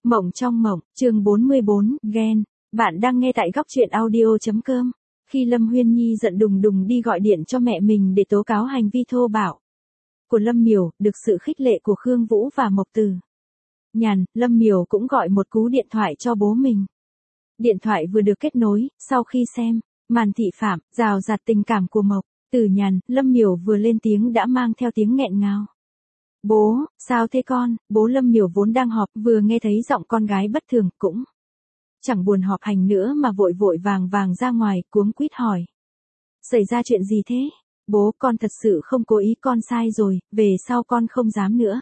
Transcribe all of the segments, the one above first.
Mộng trong mộng, chương 44, ghen. Bạn đang nghe tại góc truyện audio.com. Khi Lâm Huyên Nhi giận đùng đùng đi gọi điện cho mẹ mình để tố cáo hành vi thô bạo của Lâm Miểu, được sự khích lệ của Khương Vũ và Mộc Từ Nhàn, Lâm Miểu cũng gọi một cú điện thoại cho bố mình. Điện thoại vừa được kết nối, sau khi xem màn thị phạm, rào rạt tình cảm của Mộc Từ Nhàn, Lâm Miểu vừa lên tiếng đã mang theo tiếng nghẹn ngào. Bố, sao thế con? Bố Lâm Miểu vốn đang họp, vừa nghe thấy giọng con gái bất thường, cũng chẳng buồn họp hành nữa mà vội vội vàng vàng ra ngoài, cuống quýt hỏi. Xảy ra chuyện gì thế? Bố, con thật sự không cố ý, con sai rồi, về sau con không dám nữa.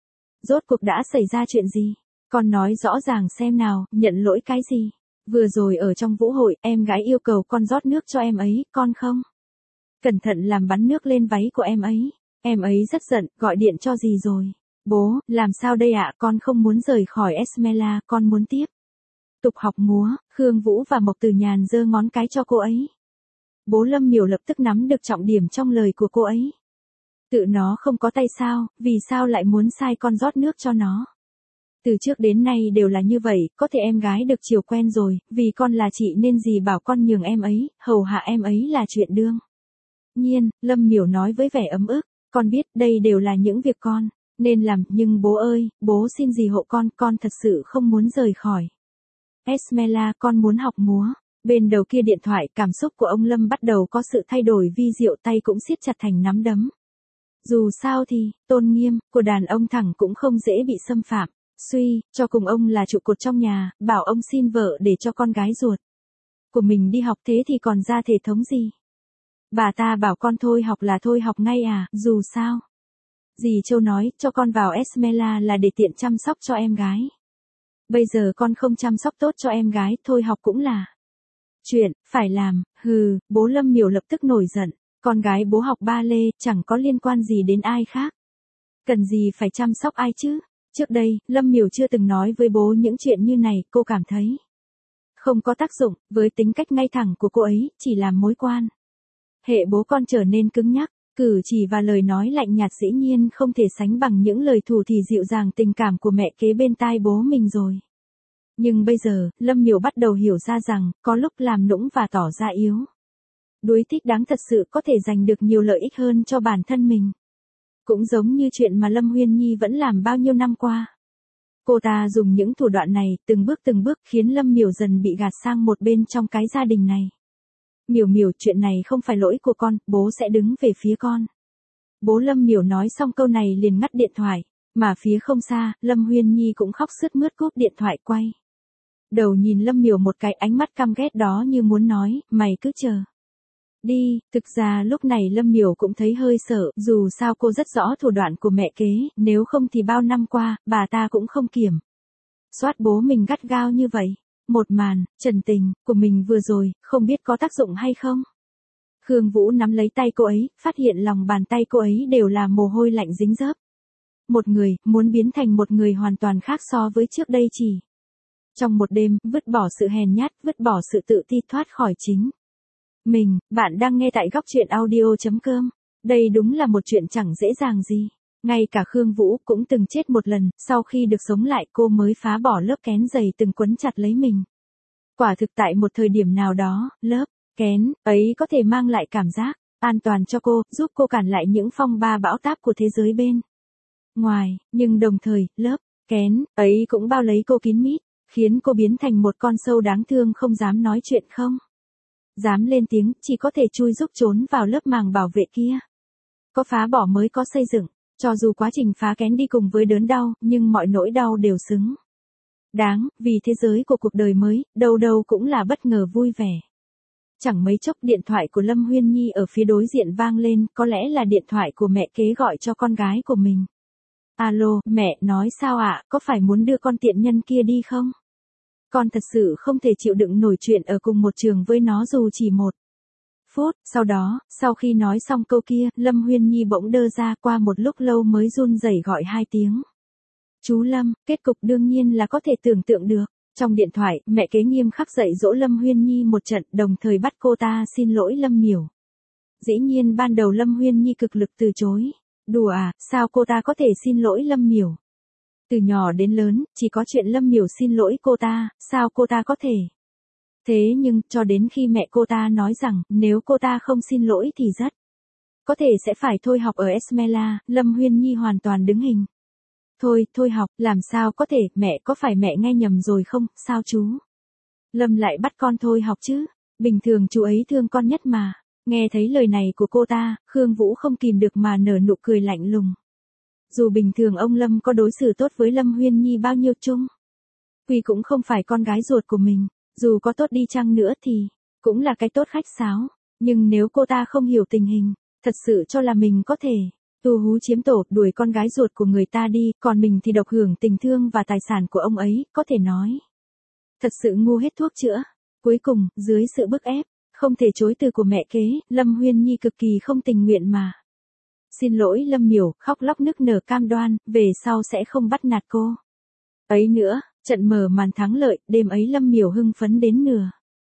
Rốt cuộc đã xảy ra chuyện gì? Con nói rõ ràng xem nào, nhận lỗi cái gì? Vừa rồi ở trong vũ hội, em gái yêu cầu con rót nước cho em ấy, con không cẩn thận làm bắn nước lên váy của em ấy. Em ấy rất giận, gọi điện cho gì rồi? Bố, làm sao đây ạ? Con không muốn rời khỏi Esmela, con muốn tiếp tục học múa. Khương Vũ và Mộc Từ Nhàn giơ ngón cái cho cô ấy. Bố Lâm Miểu lập tức nắm được trọng điểm trong lời của cô ấy. Tự nó không có tay sao, vì sao lại muốn sai con rót nước cho nó? Từ trước đến nay đều là như vậy, có thể em gái được chiều quen rồi, vì con là chị nên dì bảo con nhường em ấy, hầu hạ em ấy là chuyện đương nhiên. Lâm Miểu nói với vẻ ấm ức. Con biết đây đều là những việc con nên làm, nhưng bố ơi, bố xin dì hộ con thật sự không muốn rời khỏi Esmela, con muốn học múa. Bên đầu kia điện thoại, cảm xúc của ông Lâm bắt đầu có sự thay đổi vi diệu, tay cũng siết chặt thành nắm đấm. Dù sao thì, tôn nghiêm của đàn ông thẳng cũng không dễ bị xâm phạm. Suy, cho cùng ông là trụ cột trong nhà, bảo ông xin vợ để cho con gái ruột của mình đi học, thế thì còn ra thể thống gì? Bà ta bảo con thôi học là thôi học ngay à, dù sao. Dì Châu nói, cho con vào Esmela là để tiện chăm sóc cho em gái. Bây giờ con không chăm sóc tốt cho em gái, thôi học cũng là chuyện phải làm. Hừ, bố Lâm Miểu lập tức nổi giận. Con gái bố học ba lê, chẳng có liên quan gì đến ai khác. Cần gì phải chăm sóc ai chứ? Trước đây, Lâm Miểu chưa từng nói với bố những chuyện như này, cô cảm thấy không có tác dụng, với tính cách ngay thẳng của cô ấy, chỉ làm mối quan hệ bố con trở nên cứng nhắc, cử chỉ và lời nói lạnh nhạt dĩ nhiên không thể sánh bằng những lời thủ thỉ dịu dàng tình cảm của mẹ kế bên tai bố mình rồi. Nhưng bây giờ, Lâm Miểu bắt đầu hiểu ra rằng, có lúc làm nũng và tỏ ra yếu đuối thích đáng thật sự có thể giành được nhiều lợi ích hơn cho bản thân mình. Cũng giống như chuyện mà Lâm Huyên Nhi vẫn làm bao nhiêu năm qua. Cô ta dùng những thủ đoạn này, từng bước khiến Lâm Miểu dần bị gạt sang một bên trong cái gia đình này. Miểu Miểu, chuyện này không phải lỗi của con, bố sẽ đứng về phía con. Bố Lâm Miểu nói xong câu này liền ngắt điện thoại, mà phía không xa, Lâm Huyên Nhi cũng khóc sướt mướt cúp điện thoại quay đầu nhìn Lâm Miểu một cái, ánh mắt căm ghét đó như muốn nói, mày cứ chờ đi. Thực ra lúc này Lâm Miểu cũng thấy hơi sợ, dù sao cô rất rõ thủ đoạn của mẹ kế, nếu không thì bao năm qua, bà ta cũng không kiểm soát bố mình gắt gao như vậy. Một màn trần tình của mình vừa rồi, không biết có tác dụng hay không. Khương Vũ nắm lấy tay cô ấy, phát hiện lòng bàn tay cô ấy đều là mồ hôi lạnh dính dớp. Một người, muốn biến thành một người hoàn toàn khác so với trước đây chỉ trong một đêm, vứt bỏ sự hèn nhát, vứt bỏ sự tự ti, thoát khỏi chính mình. Bạn đang nghe tại góc truyện audio.com. Đây đúng là một chuyện chẳng dễ dàng gì. Ngay cả Khương Vũ cũng từng chết một lần, sau khi được sống lại cô mới phá bỏ lớp kén dày từng quấn chặt lấy mình. Quả thực tại một thời điểm nào đó, lớp kén ấy có thể mang lại cảm giác an toàn cho cô, giúp cô cản lại những phong ba bão táp của thế giới bên ngoài, nhưng đồng thời, lớp kén ấy cũng bao lấy cô kín mít, khiến cô biến thành một con sâu đáng thương không dám nói chuyện, không dám lên tiếng, chỉ có thể chui rúc trốn vào lớp màng bảo vệ kia. Có phá bỏ mới có xây dựng. Cho dù quá trình phá kén đi cùng với đớn đau, nhưng mọi nỗi đau đều xứng đáng, vì thế giới của cuộc đời mới, đâu đâu cũng là bất ngờ vui vẻ. Chẳng mấy chốc điện thoại của Lâm Huyên Nhi ở phía đối diện vang lên, có lẽ là điện thoại của mẹ kế gọi cho con gái của mình. Alo, mẹ, nói sao ạ, có phải muốn đưa con tiện nhân kia đi không? Con thật sự không thể chịu đựng nổi chuyện ở cùng một trường với nó dù chỉ một phút. Sau đó, sau khi nói xong câu kia, Lâm Huyên Nhi bỗng đơ ra, qua một lúc lâu mới run rẩy gọi 2 tiếng. Chú Lâm, kết cục đương nhiên là có thể tưởng tượng được. Trong điện thoại, mẹ kế nghiêm khắc dạy dỗ Lâm Huyên Nhi một trận, đồng thời bắt cô ta xin lỗi Lâm Miểu. Dĩ nhiên ban đầu Lâm Huyên Nhi cực lực từ chối. Đùa à, sao cô ta có thể xin lỗi Lâm Miểu? Từ nhỏ đến lớn, chỉ có chuyện Lâm Miểu xin lỗi cô ta, sao cô ta có thể? Thế nhưng, cho đến khi mẹ cô ta nói rằng, nếu cô ta không xin lỗi thì rất có thể sẽ phải thôi học ở Esmela, Lâm Huyên Nhi hoàn toàn đứng hình. Thôi học, làm sao có thể, mẹ có phải mẹ nghe nhầm rồi không, sao chú? Lâm lại bắt con thôi học chứ, bình thường chú ấy thương con nhất mà. Nghe thấy lời này của cô ta, Khương Vũ không kìm được mà nở nụ cười lạnh lùng. Dù bình thường ông Lâm có đối xử tốt với Lâm Huyên Nhi bao nhiêu chung, Quy cũng không phải con gái ruột của mình, dù có tốt đi chăng nữa thì cũng là cái tốt khách sáo, nhưng nếu cô ta không hiểu tình hình, thật sự cho là mình có thể tu hú chiếm tổ, đuổi con gái ruột của người ta đi, còn mình thì độc hưởng tình thương và tài sản của ông ấy, có thể nói thật sự ngu hết thuốc chữa. Cuối cùng, dưới sự bức ép không thể chối từ của mẹ kế, Lâm Huyên Nhi cực kỳ không tình nguyện mà xin lỗi Lâm Miểu, khóc lóc nức nở cam đoan, về sau sẽ không bắt nạt cô ấy nữa. Trận mở màn thắng lợi, đêm ấy Lâm Miểu hưng phấn đến nửa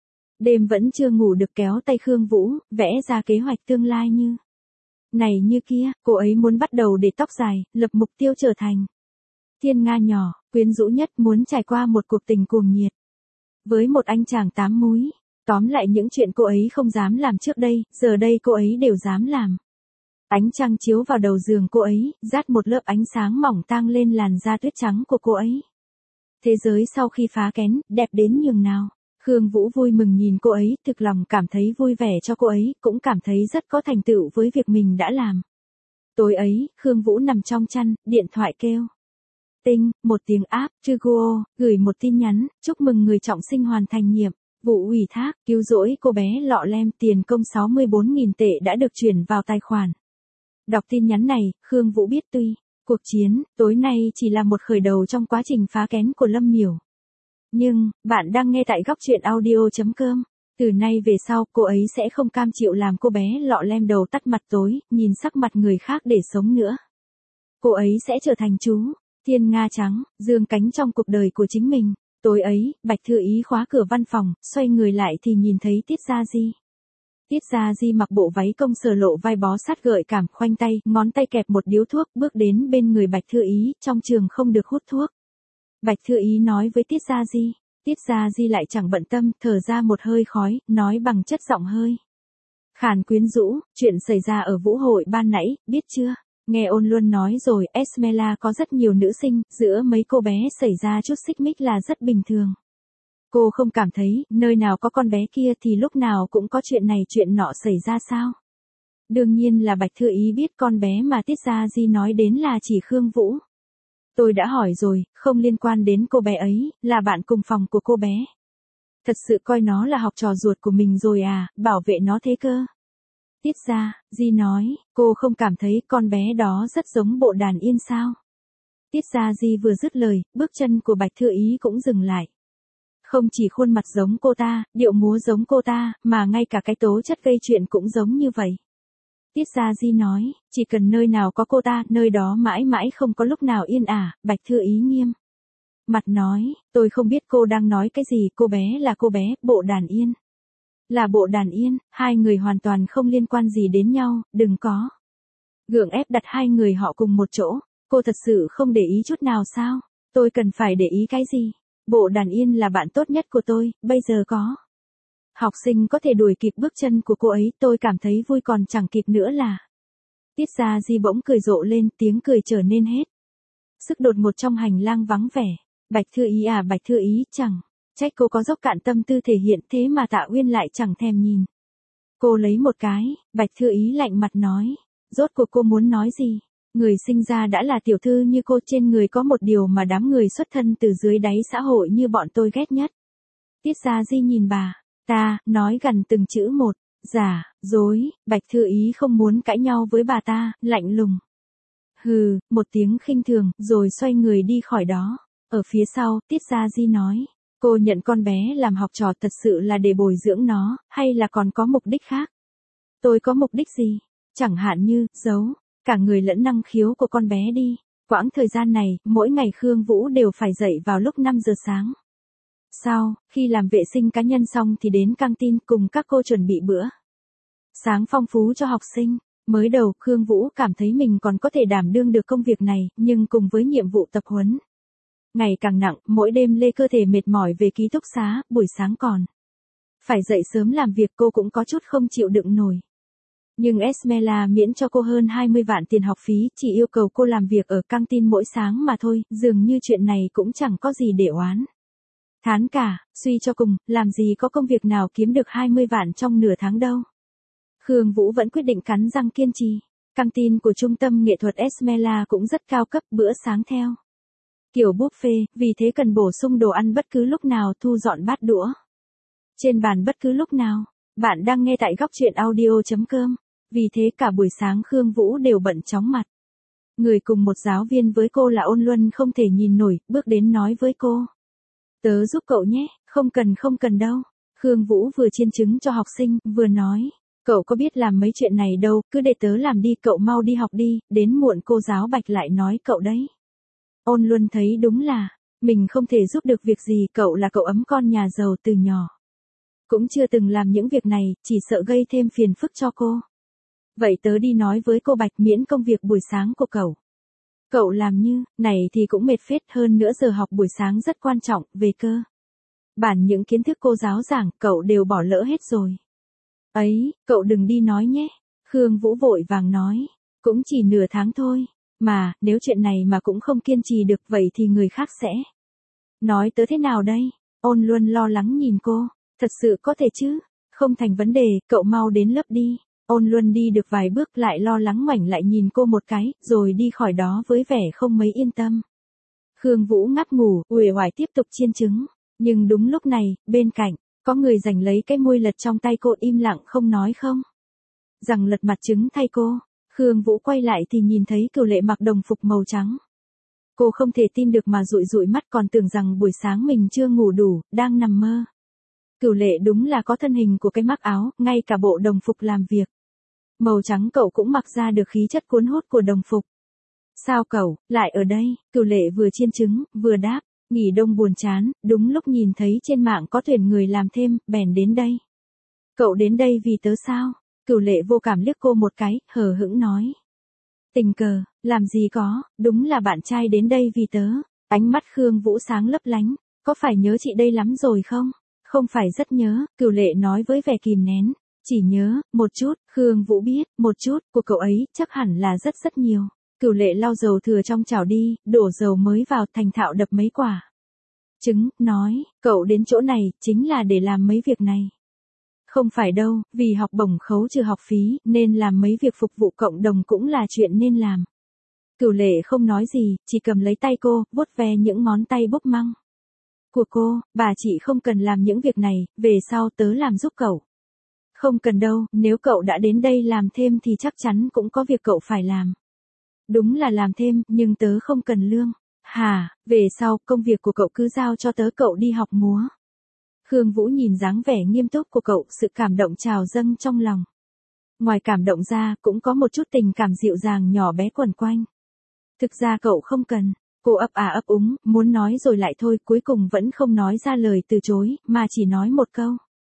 đêm vẫn chưa ngủ được, kéo tay Khương Vũ, vẽ ra kế hoạch tương lai như này như kia. Cô ấy muốn bắt đầu để tóc dài, lập mục tiêu trở thành thiên nga nhỏ, quyến rũ nhất, muốn trải qua một cuộc tình cuồng nhiệt với một anh chàng 8 múi. Tóm lại những chuyện cô ấy không dám làm trước đây, giờ đây cô ấy đều dám làm. Ánh trăng chiếu vào đầu giường cô ấy, dát một lớp ánh sáng mỏng tang lên làn da tuyết trắng của cô ấy. Thế giới sau khi phá kén, đẹp đến nhường nào. Khương Vũ vui mừng nhìn cô ấy, thực lòng cảm thấy vui vẻ cho cô ấy, cũng cảm thấy rất có thành tựu với việc mình đã làm. Tối ấy, Khương Vũ nằm trong chăn, điện thoại kêu. Tinh, một tiếng áp, Trugo, gửi một tin nhắn, chúc mừng người trọng sinh hoàn thành nhiệm vụ ủy thác, cứu rỗi cô bé lọ lem, tiền công 64.000 tệ đã được chuyển vào tài khoản. Đọc tin nhắn này, Khương Vũ biết tuy cuộc chiến tối nay chỉ là một khởi đầu trong quá trình phá kén của Lâm Miểu. Nhưng, bạn đang nghe tại góc truyện audio.com. Từ nay về sau, cô ấy sẽ không cam chịu làm cô bé lọ lem đầu tắt mặt tối, nhìn sắc mặt người khác để sống nữa. Cô ấy sẽ trở thành chú thiên nga trắng, dương cánh trong cuộc đời của chính mình. Tối ấy, Bạch Thư Ý khóa cửa văn phòng, xoay người lại thì nhìn thấy Tiết Gia Di. Tiết Gia Di mặc bộ váy công sở lộ vai bó sát gợi cảm, khoanh tay, ngón tay kẹp một điếu thuốc, bước đến bên người Bạch Thư Ý, trong trường không được hút thuốc. Bạch Thư Ý nói với Tiết Gia Di. Tiết Gia Di lại chẳng bận tâm, thở ra một hơi khói, nói bằng chất giọng hơi khàn quyến rũ, chuyện xảy ra ở vũ hội ban nãy, biết chưa? Nghe Ôn Luân nói rồi, Esmela có rất nhiều nữ sinh, giữa mấy cô bé xảy ra chút xích mích là rất bình thường. Cô không cảm thấy, nơi nào có con bé kia thì lúc nào cũng có chuyện này chuyện nọ xảy ra sao? Đương nhiên là Bạch Thư Ý biết con bé mà Tiết Gia Di nói đến là chỉ Khương Vũ. Tôi đã hỏi rồi, không liên quan đến cô bé ấy, là bạn cùng phòng của cô bé. Thật sự coi nó là học trò ruột của mình rồi à, bảo vệ nó thế cơ. Tiết Gia Di nói, cô không cảm thấy con bé đó rất giống Bộ Đàn Yên sao? Tiết Gia Di vừa dứt lời, bước chân của Bạch Thư Ý cũng dừng lại. Không chỉ khuôn mặt giống cô ta, điệu múa giống cô ta, mà ngay cả cái tố chất gây chuyện cũng giống như vậy. Tiết Gia Di nói, chỉ cần nơi nào có cô ta, nơi đó mãi mãi không có lúc nào yên ả. Bạch Thư Ý nghiêm mặt nói, tôi không biết cô đang nói cái gì, cô bé là cô bé, Bộ Đàn Yên là Bộ Đàn Yên, hai người hoàn toàn không liên quan gì đến nhau, đừng có gượng ép đặt hai người họ cùng một chỗ. Cô thật sự không để ý chút nào sao? Tôi cần phải để ý cái gì? Bộ Đàn Yên là bạn tốt nhất của tôi, bây giờ có học sinh có thể đuổi kịp bước chân của cô ấy, tôi cảm thấy vui còn chẳng kịp nữa là. Tiết Gia Di bỗng cười rộ lên, tiếng cười trở nên hết sức đột ngột trong hành lang vắng vẻ. Bạch Thư Ý à, Bạch Thư Ý, chẳng trách cô có dốc cạn tâm tư thể hiện thế mà Tạ Uyên lại chẳng thèm nhìn cô lấy một cái. Bạch Thư Ý lạnh mặt nói, rốt cuộc cô muốn nói gì? Người sinh ra đã là tiểu thư như cô, trên người có một điều mà đám người xuất thân từ dưới đáy xã hội như bọn tôi ghét nhất. Tiết Gia Di nhìn bà ta, nói gần từng chữ một, giả, dối. Bạch Thư Ý không muốn cãi nhau với bà ta, lạnh lùng. Hừ, một tiếng khinh thường, rồi xoay người đi khỏi đó. Ở phía sau, Tiết Gia Di nói, cô nhận con bé làm học trò thật sự là để bồi dưỡng nó, hay là còn có mục đích khác? Tôi có mục đích gì? Chẳng hạn như, giấu cả người lẫn năng khiếu của con bé đi. Quãng thời gian này, mỗi ngày Khương Vũ đều phải dậy vào lúc 5 giờ sáng. Sau, khi làm vệ sinh cá nhân xong thì đến căng tin cùng các cô chuẩn bị bữa sáng phong phú cho học sinh. Mới đầu, Khương Vũ cảm thấy mình còn có thể đảm đương được công việc này, nhưng cùng với nhiệm vụ tập huấn Ngày càng nặng, mỗi đêm Lê cơ thể mệt mỏi về ký túc xá, buổi sáng còn phải dậy sớm làm việc, cô cũng có chút không chịu đựng nổi. Nhưng Esmela miễn cho cô hơn 20 vạn tiền học phí, chỉ yêu cầu cô làm việc ở căng tin mỗi sáng mà thôi, dường như chuyện này cũng chẳng có gì để oán. Thán cả, suy cho cùng, làm gì có công việc nào kiếm được 20 vạn trong nửa tháng đâu. Khương Vũ vẫn quyết định cắn răng kiên trì. Căng tin của trung tâm nghệ thuật Esmela cũng rất cao cấp, bữa sáng theo kiểu buffet, vì thế cần bổ sung đồ ăn bất cứ lúc nào, thu dọn bát đũa trên bàn bất cứ lúc nào. Bạn đang nghe tại góc truyện audio.com. Vì thế cả buổi sáng Khương Vũ đều bận chóng mặt. Người cùng một giáo viên với cô là Ôn Luân không thể nhìn nổi, bước đến nói với cô. Tớ giúp cậu nhé, không cần đâu. Khương Vũ vừa chiên trứng cho học sinh, vừa nói. Cậu có biết làm mấy chuyện này đâu, cứ để tớ làm đi, cậu mau đi học đi, đến muộn cô giáo Bạch lại nói cậu đấy. Ôn Luân thấy đúng là, mình không thể giúp được việc gì, cậu là cậu ấm con nhà giàu từ nhỏ. Cũng chưa từng làm những việc này, chỉ sợ gây thêm phiền phức cho cô. Vậy tớ đi nói với cô Bạch miễn công việc buổi sáng của cậu. Cậu làm như này thì cũng mệt phết, hơn nữa giờ học buổi sáng rất quan trọng, về cơ bản những kiến thức cô giáo giảng, cậu đều bỏ lỡ hết rồi. Ấy, cậu đừng đi nói nhé. Khương Vũ vội vàng nói. Cũng chỉ nửa tháng thôi. Mà, nếu chuyện này mà cũng không kiên trì được vậy thì người khác sẽ nói tớ thế nào đây? Ôn Luân lo lắng nhìn cô. Thật sự có thể chứ? Không thành vấn đề, cậu mau đến lớp đi. Ôn Luân đi được vài bước lại lo lắng ngoảnh lại nhìn cô một cái, rồi đi khỏi đó với vẻ không mấy yên tâm. Khương Vũ ngáp ngủ, uể oải tiếp tục chiên trứng. Nhưng đúng lúc này, bên cạnh, có người giành lấy cái môi lật trong tay cô, im lặng không nói không rằng lật mặt trứng thay cô. Khương Vũ quay lại thì nhìn thấy Cửu Lệ mặc đồng phục màu trắng. Cô không thể tin được mà dụi dụi mắt, còn tưởng rằng buổi sáng mình chưa ngủ đủ, đang nằm mơ. Cửu Lệ đúng là có thân hình của cái mắc áo, ngay cả bộ đồng phục làm việc màu trắng cậu cũng mặc ra được khí chất cuốn hút của đồng phục. Sao cậu lại ở đây? Cửu Lệ vừa chiên trứng, vừa đáp. Nghỉ đông buồn chán, đúng lúc nhìn thấy trên mạng có tuyển người làm thêm, bèn đến đây. Cậu đến đây vì tớ sao? Cửu Lệ vô cảm liếc cô một cái, hờ hững nói. Tình cờ, làm gì có, đúng là bạn trai đến đây vì tớ. Ánh mắt Khương Vũ sáng lấp lánh. Có phải nhớ chị đây lắm rồi không? Không phải rất nhớ, Cửu Lệ nói với vẻ kìm nén. Chỉ nhớ, một chút, Khương Vũ biết, một chút, của cậu ấy, chắc hẳn là rất nhiều. Cửu Lệ lau dầu thừa trong chảo đi, đổ dầu mới vào, thành thạo đập mấy quả trứng, nói, cậu đến chỗ này, chính là để làm mấy việc này. Không phải đâu, vì học bổng khấu trừ học phí, nên làm mấy việc phục vụ cộng đồng cũng là chuyện nên làm. Cửu Lệ không nói gì, chỉ cầm lấy tay cô, vuốt ve những ngón tay bốc măng của cô. Bà chị không cần làm những việc này, về sau tớ làm giúp cậu. Không cần đâu, nếu cậu đã đến đây làm thêm thì chắc chắn cũng có việc cậu phải làm. Đúng là làm thêm, nhưng tớ không cần lương. Hả, về sau, công việc của cậu cứ giao cho tớ, cậu đi học múa. Khương Vũ nhìn dáng vẻ nghiêm túc của cậu, sự cảm động trào dâng trong lòng. Ngoài cảm động ra, cũng có một chút tình cảm dịu dàng nhỏ bé quẩn quanh. Thực ra cậu không cần. Cô ấp à ấp úng, muốn nói rồi lại thôi, cuối cùng vẫn không nói ra lời từ chối, mà chỉ nói một câu.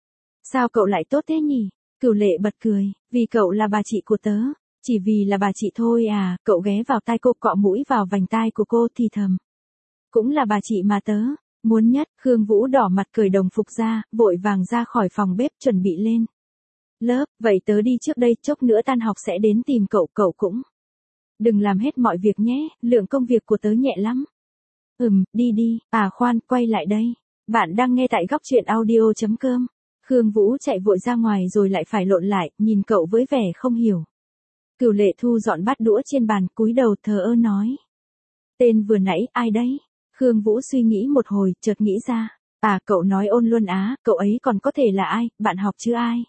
Sao cậu lại tốt thế nhỉ? Cửu Lệ bật cười, vì cậu là bà chị của tớ. Chỉ vì là bà chị thôi à? Cậu ghé vào tai cô, cọ mũi vào vành tai của cô thì thầm. Cũng là bà chị mà tớ muốn nhất. Khương Vũ đỏ mặt cởi đồng phục ra, vội vàng ra khỏi phòng bếp chuẩn bị lên lớp. Vậy tớ đi trước đây, chốc nữa tan học sẽ đến tìm cậu, cậu cũng đừng làm hết mọi việc nhé, lượng công việc của tớ nhẹ lắm. Đi, à khoan, quay lại đây. Bạn đang nghe tại góc truyện audio.com. Khương Vũ chạy vội ra ngoài rồi lại phải lộn lại, nhìn cậu với vẻ không hiểu. Cửu Lệ thu dọn bát đũa trên bàn, cúi đầu thờ ơ nói. Tên vừa nãy, ai đấy? Khương Vũ suy nghĩ một hồi, chợt nghĩ ra. À, cậu nói Ôn Luân á, cậu ấy còn có thể là ai, bạn học chứ ai?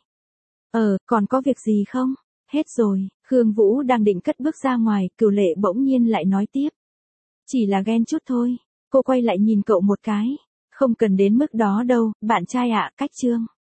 Còn có việc gì không? Hết rồi. Khương Vũ đang định cất bước ra ngoài, Cửu Lệ bỗng nhiên lại nói tiếp. Chỉ là ghen chút thôi. Cô quay lại nhìn cậu một cái. Không cần đến mức đó đâu, bạn trai ạ, cách chương.